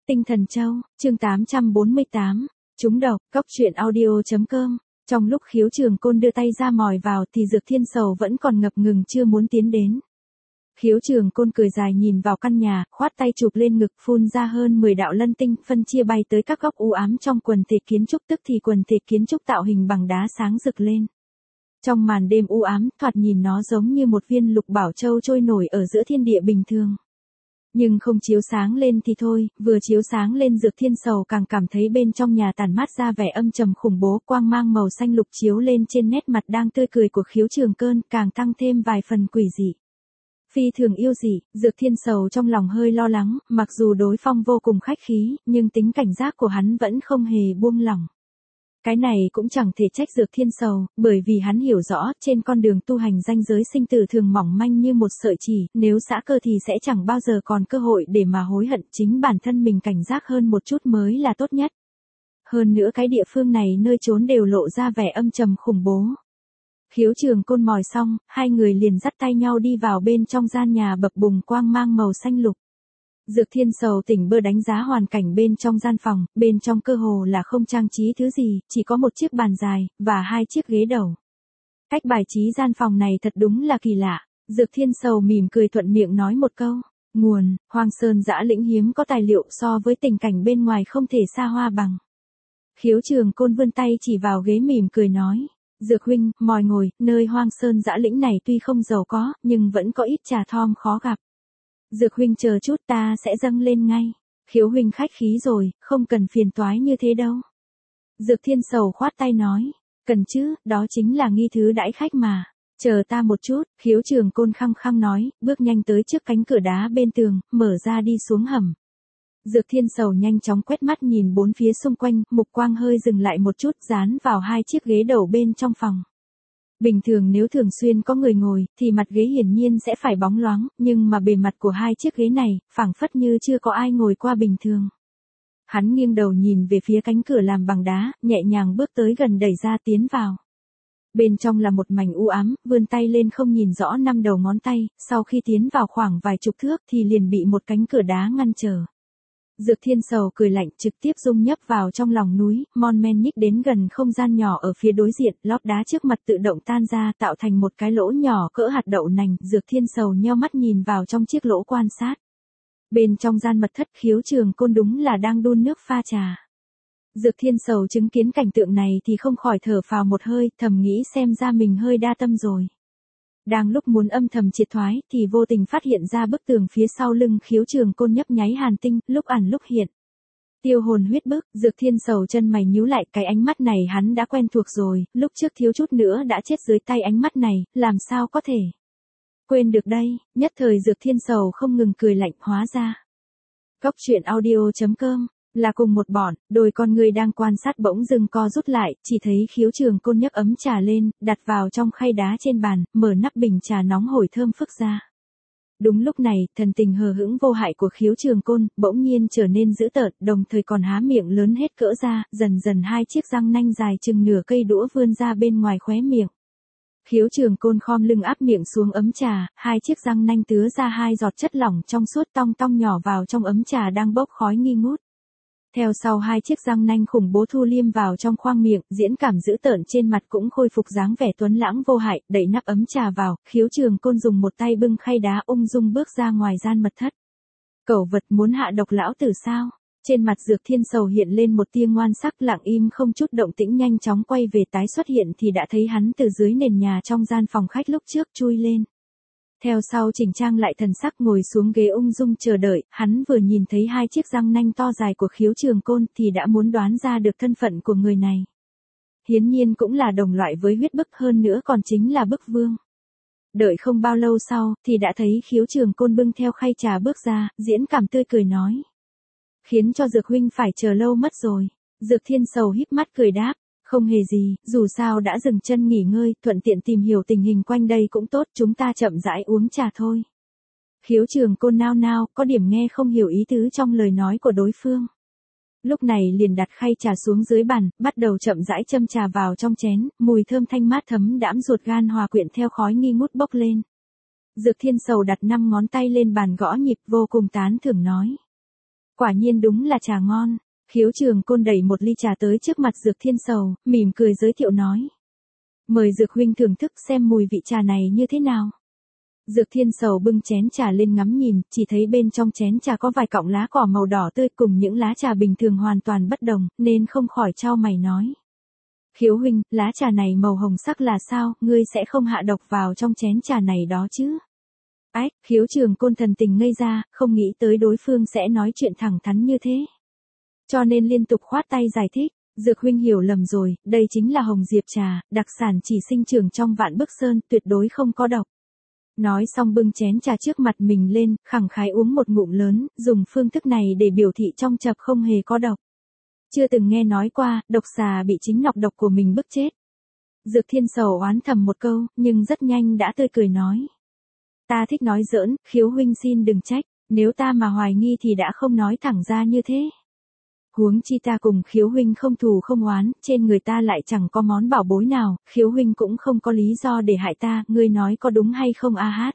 Tinh Thần Châu, chương 848, trúng độc, cóc truyện audio.com. Trong lúc Khiếu Trường Côn đưa tay ra mòi vào thì Dược Thiên Sầu vẫn còn ngập ngừng chưa muốn tiến đến. Khiếu Trường Côn cười dài nhìn vào căn nhà, khoát tay chụp lên ngực phun ra hơn 10 đạo lân tinh phân chia bay tới các góc u ám trong quần thể kiến trúc, tức thì quần thể kiến trúc tạo hình bằng đá sáng rực lên. Trong màn đêm u ám, thoạt nhìn nó giống như một viên lục bảo châu trôi nổi ở giữa thiên địa bình thường. Nhưng không chiếu sáng lên thì thôi, vừa chiếu sáng lên Dược Thiên Sầu càng cảm thấy bên trong nhà tản mát ra vẻ âm trầm khủng bố, quang mang màu xanh lục chiếu lên trên nét mặt đang tươi cười của Khiếu Trường Côn, càng tăng thêm vài phần quỷ dị. Phi thường yêu dị, Dược Thiên Sầu trong lòng hơi lo lắng, mặc dù đối phương vô cùng khách khí, nhưng tính cảnh giác của hắn vẫn không hề buông lỏng. Cái này cũng chẳng thể trách Dược Thiên Sầu, bởi vì hắn hiểu rõ, trên con đường tu hành ranh giới sinh tử thường mỏng manh như một sợi chỉ, nếu xã cơ thì sẽ chẳng bao giờ còn cơ hội để mà hối hận, chính bản thân mình cảnh giác hơn một chút mới là tốt nhất. Hơn nữa cái địa phương này nơi trốn đều lộ ra vẻ âm trầm khủng bố. Khiếu Trường Côn mòi xong, hai người liền dắt tay nhau đi vào bên trong gian nhà bập bùng quang mang màu xanh lục. Dược Thiên Sầu tỉnh bơ đánh giá hoàn cảnh bên trong gian phòng, bên trong cơ hồ là không trang trí thứ gì, chỉ có một chiếc bàn dài, và hai chiếc ghế đầu. Cách bài trí gian phòng này thật đúng là kỳ lạ. Dược Thiên Sầu mỉm cười thuận miệng nói một câu, nguồn, Hoang Sơn Dã Lĩnh hiếm có tài liệu so với tình cảnh bên ngoài không thể xa hoa bằng. Khiếu Trường Côn vươn tay chỉ vào ghế mỉm cười nói, Dược huynh, mời ngồi, nơi Hoang Sơn Dã Lĩnh này tuy không giàu có, nhưng vẫn có ít trà thom khó gặp. Dược huynh chờ chút ta sẽ dâng lên ngay. Khiếu huynh khách khí rồi, không cần phiền toái như thế đâu. Dược Thiên Sầu khoát tay nói, cần chứ, đó chính là nghi thứ đãi khách mà. Chờ ta một chút, Khiếu Trường Côn khăng khăng nói, bước nhanh tới trước cánh cửa đá bên tường, mở ra đi xuống hầm. Dược Thiên Sầu nhanh chóng quét mắt nhìn bốn phía xung quanh, mục quang hơi dừng lại một chút, dán vào hai chiếc ghế đầu bên trong phòng. Bình thường nếu thường xuyên có người ngồi, thì mặt ghế hiển nhiên sẽ phải bóng loáng, nhưng mà bề mặt của hai chiếc ghế này, phảng phất như chưa có ai ngồi qua bình thường. Hắn nghiêng đầu nhìn về phía cánh cửa làm bằng đá, nhẹ nhàng bước tới gần đẩy ra tiến vào. Bên trong là một mảnh u ám, vươn tay lên không nhìn rõ năm đầu ngón tay, sau khi tiến vào khoảng vài chục thước thì liền bị một cánh cửa đá ngăn trở. Dược Thiên Sầu cười lạnh trực tiếp dung nhấp vào trong lòng núi, mon men nhích đến gần không gian nhỏ ở phía đối diện, lót đá trước mặt tự động tan ra tạo thành một cái lỗ nhỏ cỡ hạt đậu nành, Dược Thiên Sầu nheo mắt nhìn vào trong chiếc lỗ quan sát. Bên trong gian mật thất Khiếu Trường Côn đúng là đang đun nước pha trà. Dược Thiên Sầu chứng kiến cảnh tượng này thì không khỏi thở phào một hơi, thầm nghĩ xem ra mình hơi đa tâm rồi. Đang lúc muốn âm thầm triệt thoái thì vô tình phát hiện ra bức tường phía sau lưng Khiếu Trường Côn nhấp nháy hàn tinh, lúc ẩn lúc hiện. Tiêu hồn huyết bức, Dược Thiên Sầu chân mày nhíu lại, cái ánh mắt này hắn đã quen thuộc rồi, lúc trước thiếu chút nữa đã chết dưới tay ánh mắt này, làm sao có thể quên được đây, nhất thời Dược Thiên Sầu không ngừng cười lạnh, hóa ra. Cóc truyện audio.com là cùng một bọn, đôi con người đang quan sát bỗng dưng co rút lại, chỉ thấy Khiếu Trường Côn nhấc ấm trà lên, đặt vào trong khay đá trên bàn, mở nắp bình trà nóng hổi thơm phức ra. Đúng lúc này, thần tình hờ hững vô hại của Khiếu Trường Côn bỗng nhiên trở nên dữ tợn, đồng thời còn há miệng lớn hết cỡ ra, dần dần hai chiếc răng nanh dài chừng nửa cây đũa vươn ra bên ngoài khóe miệng. Khiếu Trường Côn khom lưng áp miệng xuống ấm trà, hai chiếc răng nanh tứa ra hai giọt chất lỏng trong suốt tong tong nhỏ vào trong ấm trà đang bốc khói nghi ngút. Theo sau hai chiếc răng nanh khủng bố thu liêm vào trong khoang miệng, diễn cảm dữ tợn trên mặt cũng khôi phục dáng vẻ tuấn lãng vô hại, đẩy nắp ấm trà vào, Khiếu Trường Côn dùng một tay bưng khay đá ung dung bước ra ngoài gian mật thất. Cẩu vật muốn hạ độc lão tử sao? Trên mặt Dược Thiên Sầu hiện lên một tia ngoan sắc, lặng im không chút động tĩnh, nhanh chóng quay về tái xuất hiện thì đã thấy hắn từ dưới nền nhà trong gian phòng khách lúc trước chui lên. Theo sau chỉnh trang lại thần sắc ngồi xuống ghế ung dung chờ đợi, hắn vừa nhìn thấy hai chiếc răng nanh to dài của Khiếu Trường Côn thì đã muốn đoán ra được thân phận của người này. Hiển nhiên cũng là đồng loại với huyết bức, hơn nữa còn chính là bức vương. Đợi không bao lâu sau thì đã thấy Khiếu Trường Côn bưng theo khay trà bước ra, diễn cảm tươi cười nói. Khiến cho Dược huynh phải chờ lâu mất rồi. Dược Thiên Sầu híp mắt cười đáp. Không hề gì, dù sao đã dừng chân nghỉ ngơi, thuận tiện tìm hiểu tình hình quanh đây cũng tốt, chúng ta chậm rãi uống trà thôi. Khiếu Trường Côn nao nao, có điểm nghe không hiểu ý tứ trong lời nói của đối phương. Lúc này liền đặt khay trà xuống dưới bàn, bắt đầu chậm rãi châm trà vào trong chén, mùi thơm thanh mát thấm đãm ruột gan hòa quyện theo khói nghi ngút bốc lên. Dược Thiên Sầu đặt 5 ngón tay lên bàn gõ nhịp vô cùng tán thưởng nói. Quả nhiên đúng là trà ngon. Khiếu Trường Côn đẩy một ly trà tới trước mặt Dược Thiên Sầu, mỉm cười giới thiệu nói. Mời Dược huynh thưởng thức xem mùi vị trà này như thế nào. Dược Thiên Sầu bưng chén trà lên ngắm nhìn, chỉ thấy bên trong chén trà có vài cọng lá cỏ màu đỏ tươi cùng những lá trà bình thường hoàn toàn bất đồng, nên không khỏi chau mày nói. Khiếu huynh, lá trà này màu hồng sắc là sao, ngươi sẽ không hạ độc vào trong chén trà này đó chứ? Ách, Khiếu Trường Côn thần tình ngây ra, không nghĩ tới đối phương sẽ nói chuyện thẳng thắn như thế. Cho nên liên tục khoát tay giải thích. Dược huynh hiểu lầm rồi, đây chính là hồng diệp trà, đặc sản chỉ sinh trưởng trong Vạn Bức Sơn, tuyệt đối không có độc. Nói xong bưng chén trà trước mặt mình lên, khẳng khái uống một ngụm lớn, dùng phương thức này để biểu thị trong chập không hề có độc. Chưa từng nghe nói qua, độc xà bị chính nọc độc của mình bức chết. Dược Thiên Sầu oán thầm một câu, nhưng rất nhanh đã tươi cười nói. Ta thích nói giỡn, Khiếu huynh xin đừng trách, nếu ta mà hoài nghi thì đã không nói thẳng ra như thế. Huống chi ta cùng Khiếu huynh không thù không oán, trên người ta lại chẳng có món bảo bối nào, Khiếu huynh cũng không có lý do để hại ta, ngươi nói có đúng hay không a hát?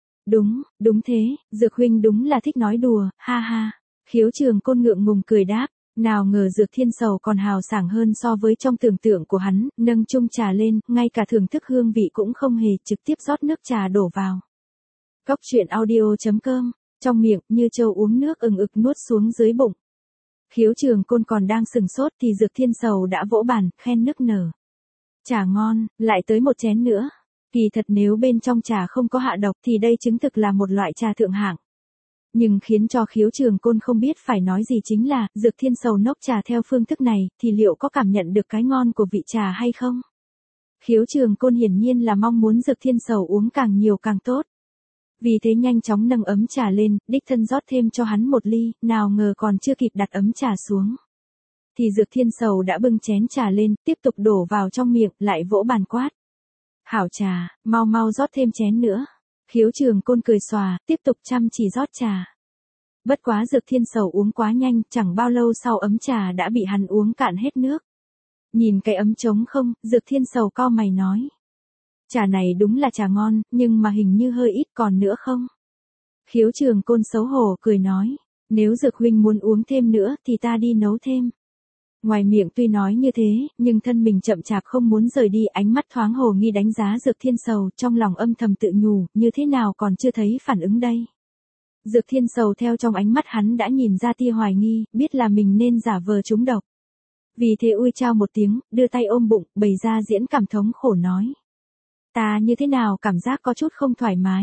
Đúng thế, Dược huynh đúng là thích nói đùa, ha ha. Khiếu Trường Côn ngượng ngùng cười đáp, nào ngờ Dược Thiên Sầu còn hào sảng hơn so với trong tưởng tượng của hắn, nâng chung trà lên, ngay cả thưởng thức hương vị cũng không hề, trực tiếp rót nước trà đổ vào. Cốc truyện audio.com, trong miệng như trâu uống nước ừng ực nuốt xuống dưới bụng. Khiếu Trường Côn còn đang sừng sốt thì Dược Thiên Sầu đã vỗ bàn, khen nức nở. Trà ngon, lại tới một chén nữa. Kỳ thật nếu bên trong trà không có hạ độc thì đây chứng thực là một loại trà thượng hạng. Nhưng khiến cho Khiếu Trường Côn không biết phải nói gì chính là, Dược Thiên Sầu nốc trà theo phương thức này, thì liệu có cảm nhận được cái ngon của vị trà hay không? Khiếu Trường Côn hiển nhiên là mong muốn Dược Thiên Sầu uống càng nhiều càng tốt. Vì thế nhanh chóng nâng ấm trà lên, đích thân rót thêm cho hắn một ly, nào ngờ còn chưa kịp đặt ấm trà xuống. Thì Dược Thiên Sầu đã bưng chén trà lên, tiếp tục đổ vào trong miệng, lại vỗ bàn quát. Hảo trà, mau mau rót thêm chén nữa. Khiếu Trường Côn cười xòa, tiếp tục chăm chỉ rót trà. Bất quá Dược Thiên Sầu uống quá nhanh, chẳng bao lâu sau ấm trà đã bị hắn uống cạn hết nước. Nhìn cái ấm trống không, Dược Thiên Sầu cau mày nói. Trà này đúng là trà ngon, nhưng mà hình như hơi ít còn nữa không? Khiếu Trường Côn xấu hổ cười nói, nếu Dược huynh muốn uống thêm nữa thì ta đi nấu thêm. Ngoài miệng tuy nói như thế, nhưng thân mình chậm chạp không muốn rời đi, ánh mắt thoáng hồ nghi đánh giá Dược Thiên Sầu, trong lòng âm thầm tự nhủ, như thế nào còn chưa thấy phản ứng đây. Dược Thiên Sầu theo trong ánh mắt hắn đã nhìn ra tia hoài nghi, biết là mình nên giả vờ trúng độc. Vì thế ui chao một tiếng, đưa tay ôm bụng, bày ra diễn cảm thống khổ nói. Ta như thế nào cảm giác có chút không thoải mái.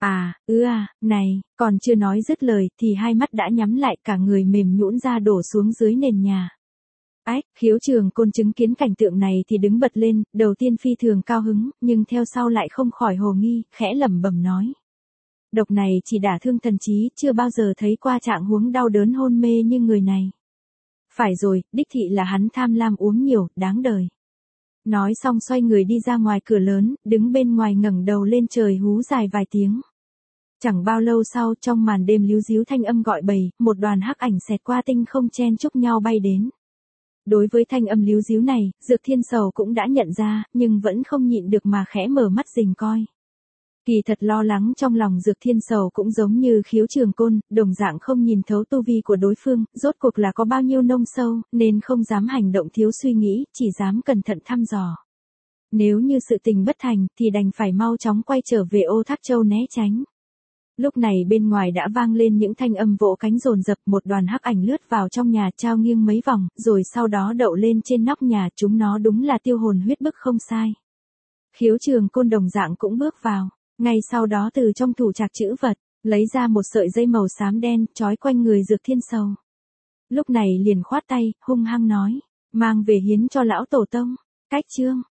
Này, còn chưa nói dứt lời thì hai mắt đã nhắm lại, cả người mềm nhũn ra đổ xuống dưới nền nhà. Ách, Khiếu Trường Côn chứng kiến cảnh tượng này thì đứng bật lên, đầu tiên phi thường cao hứng, nhưng theo sau lại không khỏi hồ nghi, khẽ lẩm bẩm nói. Độc này chỉ đả thương thần trí, chưa bao giờ thấy qua trạng huống đau đớn hôn mê như người này. Phải rồi, đích thị là hắn tham lam uống nhiều, đáng đời. Nói xong xoay người đi ra ngoài cửa lớn, đứng bên ngoài ngẩng đầu lên trời hú dài vài tiếng. Chẳng bao lâu sau, trong màn đêm líu ríu thanh âm gọi bầy, một đoàn hắc ảnh xẹt qua tinh không chen chúc nhau bay đến. Đối với thanh âm líu ríu này, Dược Thiên Sầu cũng đã nhận ra, nhưng vẫn không nhịn được mà khẽ mở mắt rình coi. Kỳ thật lo lắng trong lòng Dược Thiên Sầu cũng giống như Khiếu Trường Côn, đồng dạng không nhìn thấu tu vi của đối phương, rốt cuộc là có bao nhiêu nông sâu, nên không dám hành động thiếu suy nghĩ, chỉ dám cẩn thận thăm dò. Nếu như sự tình bất thành, thì đành phải mau chóng quay trở về Ô Thác Châu né tránh. Lúc này bên ngoài đã vang lên những thanh âm vỗ cánh dồn dập, một đoàn hắc ảnh lướt vào trong nhà trao nghiêng mấy vòng, rồi sau đó đậu lên trên nóc nhà, chúng nó đúng là tiêu hồn huyết bức không sai. Khiếu Trường Côn đồng dạng cũng bước vào. Ngay sau đó từ trong thủ trạc trữ vật, lấy ra một sợi dây màu xám đen, trói quanh người Dược Thiên Sầu. Lúc này liền khoát tay, hung hăng nói, mang về hiến cho lão tổ tông. Cách chương.